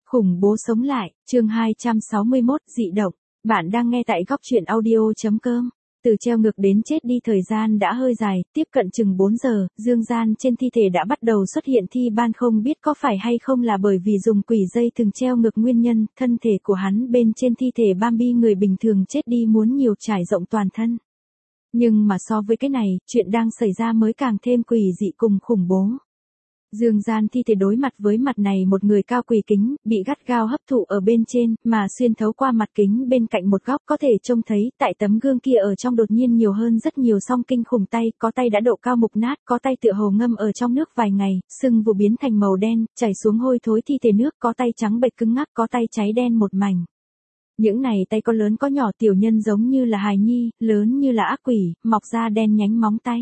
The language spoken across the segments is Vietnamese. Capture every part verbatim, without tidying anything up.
Khủng bố sống lại, chương hai trăm sáu mươi mốt, dị động. Bạn đang nghe tại góc truyện audio.com. Từ treo ngược đến chết đi thời gian đã hơi dài, tiếp cận chừng bốn giờ, dương gian trên thi thể đã bắt đầu xuất hiện thi ban, không biết có phải hay không là bởi vì dùng quỷ dây thừng treo ngược nguyên nhân, thân thể của hắn bên trên thi thể Bambi người bình thường chết đi muốn nhiều trải rộng toàn thân. Nhưng mà so với cái này, chuyện đang xảy ra mới càng thêm quỷ dị cùng khủng bố. Dương gian thi thể đối mặt với mặt này một người cao quỳ kính, bị gắt gao hấp thụ ở bên trên, mà xuyên thấu qua mặt kính bên cạnh một góc có thể trông thấy, tại tấm gương kia ở trong đột nhiên nhiều hơn rất nhiều song kinh khủng tay, có tay đã độ cao mục nát, có tay tựa hồ ngâm ở trong nước vài ngày, sưng vù biến thành màu đen, chảy xuống hôi thối thi thể nước, có tay trắng bệch cứng ngắc, có tay cháy đen một mảnh. Những này tay có lớn có nhỏ, tiểu nhân giống như là hài nhi, lớn như là ác quỷ, mọc ra đen nhánh móng tay.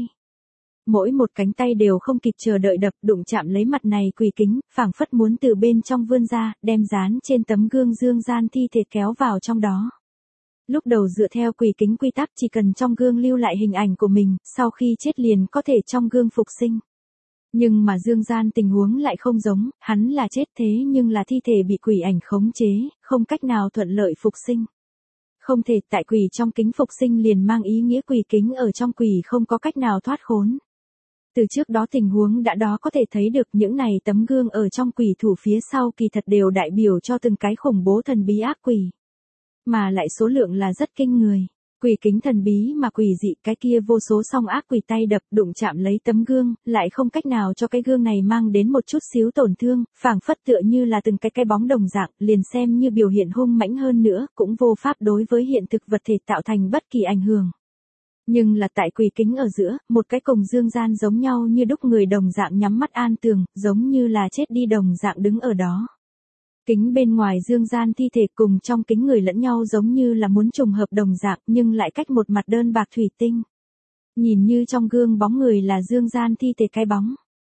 Mỗi một cánh tay đều không kịp chờ đợi đập đụng chạm lấy mặt này quỳ kính, phảng phất muốn từ bên trong vươn ra, đem dán trên tấm gương dương gian thi thể kéo vào trong đó. Lúc đầu dựa theo quỳ kính quy tắc chỉ cần trong gương lưu lại hình ảnh của mình, sau khi chết liền có thể trong gương phục sinh. Nhưng mà dương gian tình huống lại không giống, hắn là chết thế nhưng là thi thể bị quỷ ảnh khống chế, không cách nào thuận lợi phục sinh. Không thể, tại quỷ trong kính phục sinh liền mang ý nghĩa quỷ kính ở trong quỷ không có cách nào thoát khốn. Từ trước đó tình huống đã đó có thể thấy được những này tấm gương ở trong quỷ thủ phía sau kỳ thật đều đại biểu cho từng cái khủng bố thần bí ác quỷ. Mà lại số lượng là rất kinh người. Quỷ kính thần bí mà quỷ dị, cái kia vô số song ác quỷ tay đập đụng chạm lấy tấm gương, lại không cách nào cho cái gương này mang đến một chút xíu tổn thương, phảng phất tựa như là từng cái cái bóng đồng dạng, liền xem như biểu hiện hung mãnh hơn nữa, cũng vô pháp đối với hiện thực vật thể tạo thành bất kỳ ảnh hưởng. Nhưng là tại quỷ kính ở giữa, một cái cùng dương gian giống nhau như đúc người đồng dạng nhắm mắt an tường, giống như là chết đi đồng dạng đứng ở đó. Kính bên ngoài dương gian thi thể cùng trong kính người lẫn nhau giống như là muốn trùng hợp đồng dạng nhưng lại cách một mặt đơn bạc thủy tinh. Nhìn như trong gương bóng người là dương gian thi thể cái bóng.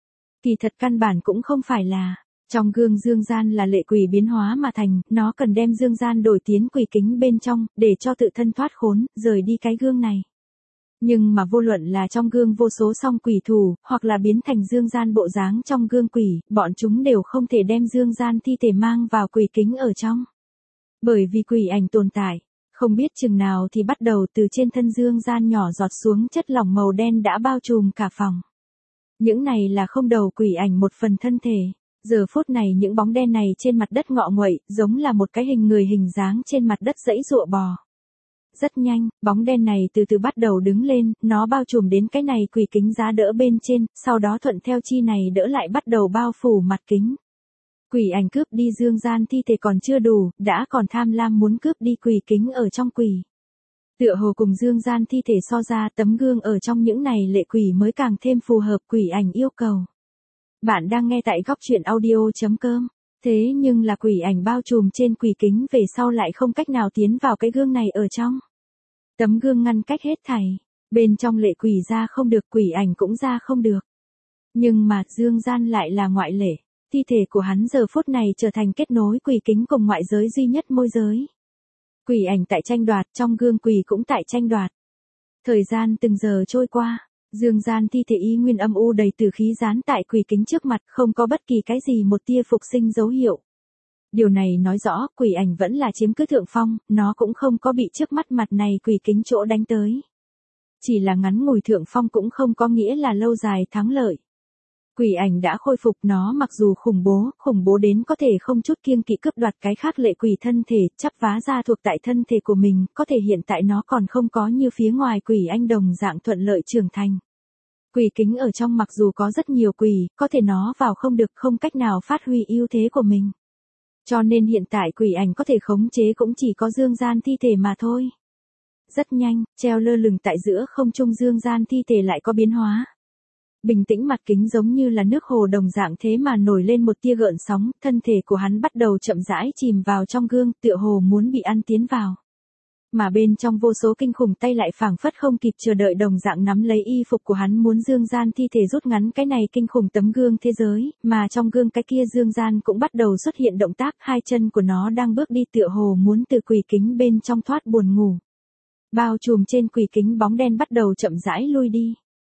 Kỳ thật căn bản cũng không phải là. Trong gương dương gian là lệ quỷ biến hóa mà thành, nó cần đem dương gian đổi tiến quỷ kính bên trong, để cho tự thân thoát khốn, rời đi cái gương này. Nhưng mà vô luận là trong gương vô số song quỷ thủ, hoặc là biến thành dương gian bộ dáng trong gương quỷ, bọn chúng đều không thể đem dương gian thi thể mang vào quỷ kính ở trong. Bởi vì quỷ ảnh tồn tại, không biết chừng nào thì bắt đầu từ trên thân dương gian nhỏ giọt xuống chất lỏng màu đen đã bao trùm cả phòng. Những này là không đầu quỷ ảnh một phần thân thể. Giờ phút này những bóng đen này trên mặt đất ngọ nguậy, giống là một cái hình người hình dáng trên mặt đất dãy giụa bò. Rất nhanh, bóng đen này từ từ bắt đầu đứng lên, nó bao trùm đến cái này quỷ kính giá đỡ bên trên, sau đó thuận theo chi này đỡ lại bắt đầu bao phủ mặt kính. Quỷ ảnh cướp đi dương gian thi thể còn chưa đủ, đã còn tham lam muốn cướp đi quỷ kính ở trong quỷ. Tựa hồ cùng dương gian thi thể so ra, tấm gương ở trong những này lệ quỷ mới càng thêm phù hợp quỷ ảnh yêu cầu. Bạn đang nghe tại góc truyện audio.com. Thế nhưng là quỷ ảnh bao trùm trên quỷ kính về sau lại không cách nào tiến vào cái gương này ở trong. Tấm gương ngăn cách hết thảy, bên trong lệ quỷ ra không được, quỷ ảnh cũng ra không được. Nhưng mà dương gian lại là ngoại lệ, thi thể của hắn giờ phút này trở thành kết nối quỷ kính cùng ngoại giới duy nhất môi giới. Quỷ ảnh tại tranh đoạt, trong gương quỷ cũng tại tranh đoạt. Thời gian từng giờ trôi qua. Dương gian thi thể y nguyên âm u đầy tử khí dán tại quỷ kính trước mặt, không có bất kỳ cái gì một tia phục sinh dấu hiệu. Điều này nói rõ quỷ ảnh vẫn là chiếm cứ thượng phong, nó cũng không có bị trước mắt mặt này quỷ kính chỗ đánh tới. Chỉ là ngắn ngủi thượng phong cũng không có nghĩa là lâu dài thắng lợi. Quỷ ảnh đã khôi phục, nó mặc dù khủng bố, khủng bố đến có thể không chút kiêng kỵ cướp đoạt cái khác lệ quỷ thân thể, chắp vá ra thuộc tại thân thể của mình, có thể hiện tại nó còn không có như phía ngoài quỷ anh đồng dạng thuận lợi trưởng thành. Quỷ kính ở trong mặc dù có rất nhiều quỷ, có thể nó vào không được, không cách nào phát huy ưu thế của mình. Cho nên hiện tại quỷ ảnh có thể khống chế cũng chỉ có dương gian thi thể mà thôi. Rất nhanh, treo lơ lửng tại giữa không trung dương gian thi thể lại có biến hóa. Bình tĩnh mặt kính giống như là nước hồ đồng dạng thế mà nổi lên một tia gợn sóng, thân thể của hắn bắt đầu chậm rãi chìm vào trong gương, tựa hồ muốn bị ăn tiến vào. Mà bên trong vô số kinh khủng tay lại phảng phất không kịp chờ đợi đồng dạng nắm lấy y phục của hắn muốn dương gian thi thể rút ngắn cái này kinh khủng tấm gương thế giới, mà trong gương cái kia dương gian cũng bắt đầu xuất hiện động tác, hai chân của nó đang bước đi tựa hồ muốn từ quỷ kính bên trong thoát buồn ngủ. Bao trùm trên quỷ kính bóng đen bắt đầu chậm rãi lui đi.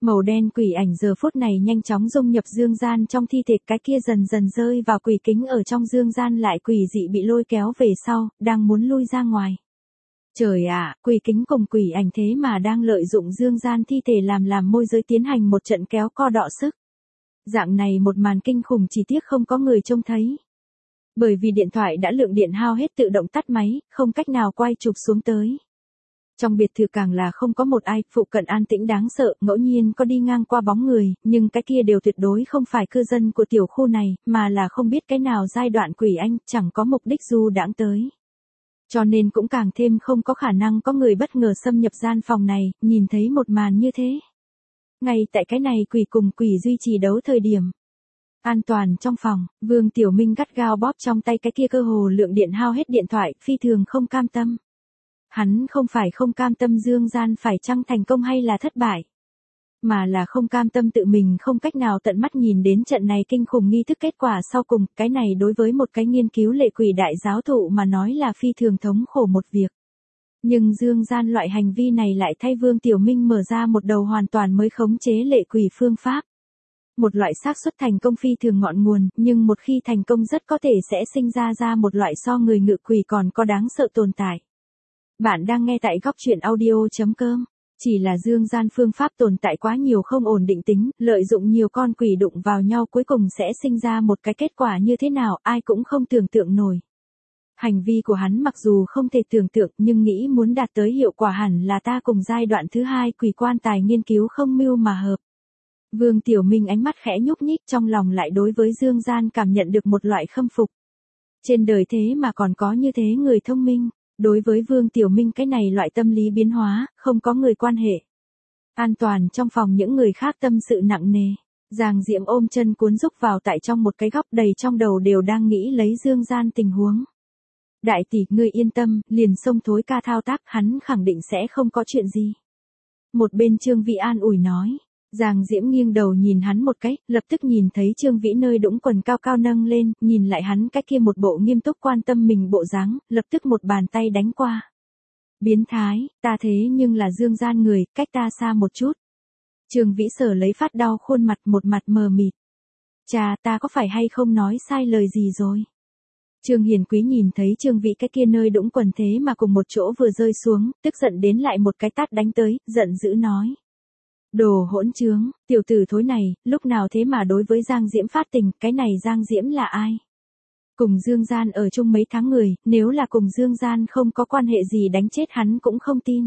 Màu đen quỷ ảnh giờ phút này nhanh chóng dung nhập dương gian trong thi thể, cái kia dần dần rơi vào quỷ kính ở trong dương gian lại quỷ dị bị lôi kéo về sau, đang muốn lui ra ngoài. Trời ạ, quỷ kính cùng quỷ ảnh thế mà đang lợi dụng dương gian thi thể làm làm môi giới tiến hành một trận kéo co đọ sức. Dạng này một màn kinh khủng chỉ tiếc không có người trông thấy. Bởi vì điện thoại đã lượng điện hao hết tự động tắt máy, không cách nào quay chụp xuống tới. Trong biệt thự càng là không có một ai, phụ cận an tĩnh đáng sợ, ngẫu nhiên có đi ngang qua bóng người, nhưng cái kia đều tuyệt đối không phải cư dân của tiểu khu này, mà là không biết cái nào giai đoạn quỷ anh, chẳng có mục đích du đãng tới. Cho nên cũng càng thêm không có khả năng có người bất ngờ xâm nhập gian phòng này, nhìn thấy một màn như thế. Ngay tại cái này quỷ cùng quỷ duy trì đấu thời điểm. An toàn trong phòng, Vương Tiểu Minh gắt gao bóp trong tay cái kia cơ hồ lượng điện hao hết điện thoại, phi thường không cam tâm. Hắn không phải không cam tâm dương gian phải chăng thành công hay là thất bại, mà là không cam tâm tự mình không cách nào tận mắt nhìn đến trận này kinh khủng nghi thức kết quả sau cùng, cái này đối với một cái nghiên cứu lệ quỷ đại giáo thụ mà nói là phi thường thống khổ một việc. Nhưng dương gian loại hành vi này lại thay Vương Tiểu Minh mở ra một đầu hoàn toàn mới khống chế lệ quỷ phương pháp. Một loại xác suất thành công phi thường ngọn nguồn, nhưng một khi thành công rất có thể sẽ sinh ra ra một loại so người ngự quỷ còn có đáng sợ tồn tại. Bạn đang nghe tại góc truyện audio chấm com. Chỉ là dương gian phương pháp tồn tại quá nhiều không ổn định tính, lợi dụng nhiều con quỷ đụng vào nhau cuối cùng sẽ sinh ra một cái kết quả như thế nào ai cũng không tưởng tượng nổi. Hành vi của hắn mặc dù không thể tưởng tượng nhưng nghĩ muốn đạt tới hiệu quả hẳn là ta cùng giai đoạn thứ hai quỷ quan tài nghiên cứu không mưu mà hợp. Vương Tiểu Minh ánh mắt khẽ nhúc nhích trong lòng lại đối với dương gian cảm nhận được một loại khâm phục. Trên đời thế mà còn có như thế người thông minh. Đối với Vương Tiểu Minh cái này loại tâm lý biến hóa, không có người quan hệ. An toàn trong phòng những người khác tâm sự nặng nề. Giang Diễm ôm chân cuốn rúc vào tại trong một cái góc đầy trong đầu đều đang nghĩ lấy dương gian tình huống. Đại tỷ, ngươi yên tâm, liền xông thối ca thao tác hắn khẳng định sẽ không có chuyện gì. Một bên Trương Vĩ an ủi nói. Giang Diễm nghiêng đầu nhìn hắn một cái, lập tức nhìn thấy Trương Vĩ nơi đũng quần cao cao nâng lên, nhìn lại hắn cái kia một bộ nghiêm túc quan tâm mình bộ dáng, lập tức một bàn tay đánh qua. Biến thái, ta thế nhưng là dương gian người, cách ta xa một chút. Trương Vĩ sở lấy phát đau khuôn mặt một mặt mờ mịt. Chà, ta có phải hay không nói sai lời gì rồi? Trương Hiền Quý nhìn thấy Trương Vĩ cái kia nơi đũng quần thế mà cùng một chỗ vừa rơi xuống, tức giận đến lại một cái tát đánh tới, giận dữ nói. Đồ hỗn trướng, tiểu tử thối này, lúc nào thế mà đối với Giang Diễm phát tình, cái này Giang Diễm là ai? Cùng Dương Gian ở chung mấy tháng người, nếu là cùng Dương Gian không có quan hệ gì đánh chết hắn cũng không tin.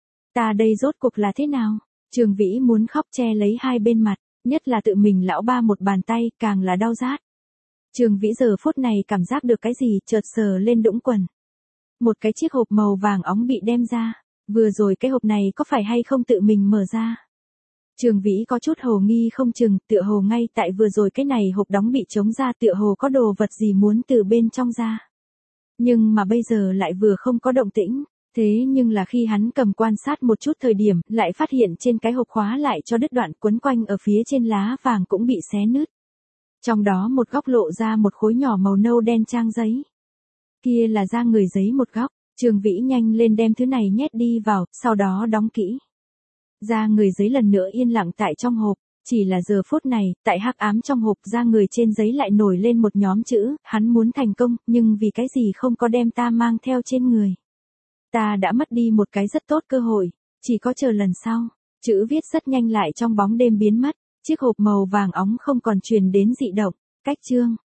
Ta đây rốt cuộc là thế nào? Trương Vĩ muốn khóc che lấy hai bên mặt, nhất là tự mình lão ba một bàn tay, càng là đau rát. Trương Vĩ giờ phút này cảm giác được cái gì, chợt sờ lên đũng quần. Một cái chiếc hộp màu vàng óng bị đem ra, vừa rồi cái hộp này có phải hay không tự mình mở ra? Trương Vĩ có chút hồ nghi không chừng, tựa hồ ngay tại vừa rồi cái này hộp đóng bị trống ra tựa hồ có đồ vật gì muốn từ bên trong ra. Nhưng mà bây giờ lại vừa không có động tĩnh, thế nhưng là khi hắn cầm quan sát một chút thời điểm, lại phát hiện trên cái hộp khóa lại cho đứt đoạn quấn quanh ở phía trên lá vàng cũng bị xé nứt. Trong đó một góc lộ ra một khối nhỏ màu nâu đen trang giấy. Kia là da người giấy một góc, Trương Vĩ nhanh lên đem thứ này nhét đi vào, sau đó đóng kỹ. Da người giấy lần nữa yên lặng tại trong hộp, chỉ là giờ phút này, tại hắc ám trong hộp da người trên giấy lại nổi lên một nhóm chữ, hắn muốn thành công, nhưng vì cái gì không có đem ta mang theo trên người. Ta đã mất đi một cái rất tốt cơ hội, chỉ có chờ lần sau. Chữ viết rất nhanh lại trong bóng đêm biến mất, chiếc hộp màu vàng óng không còn truyền đến dị động, cách chương.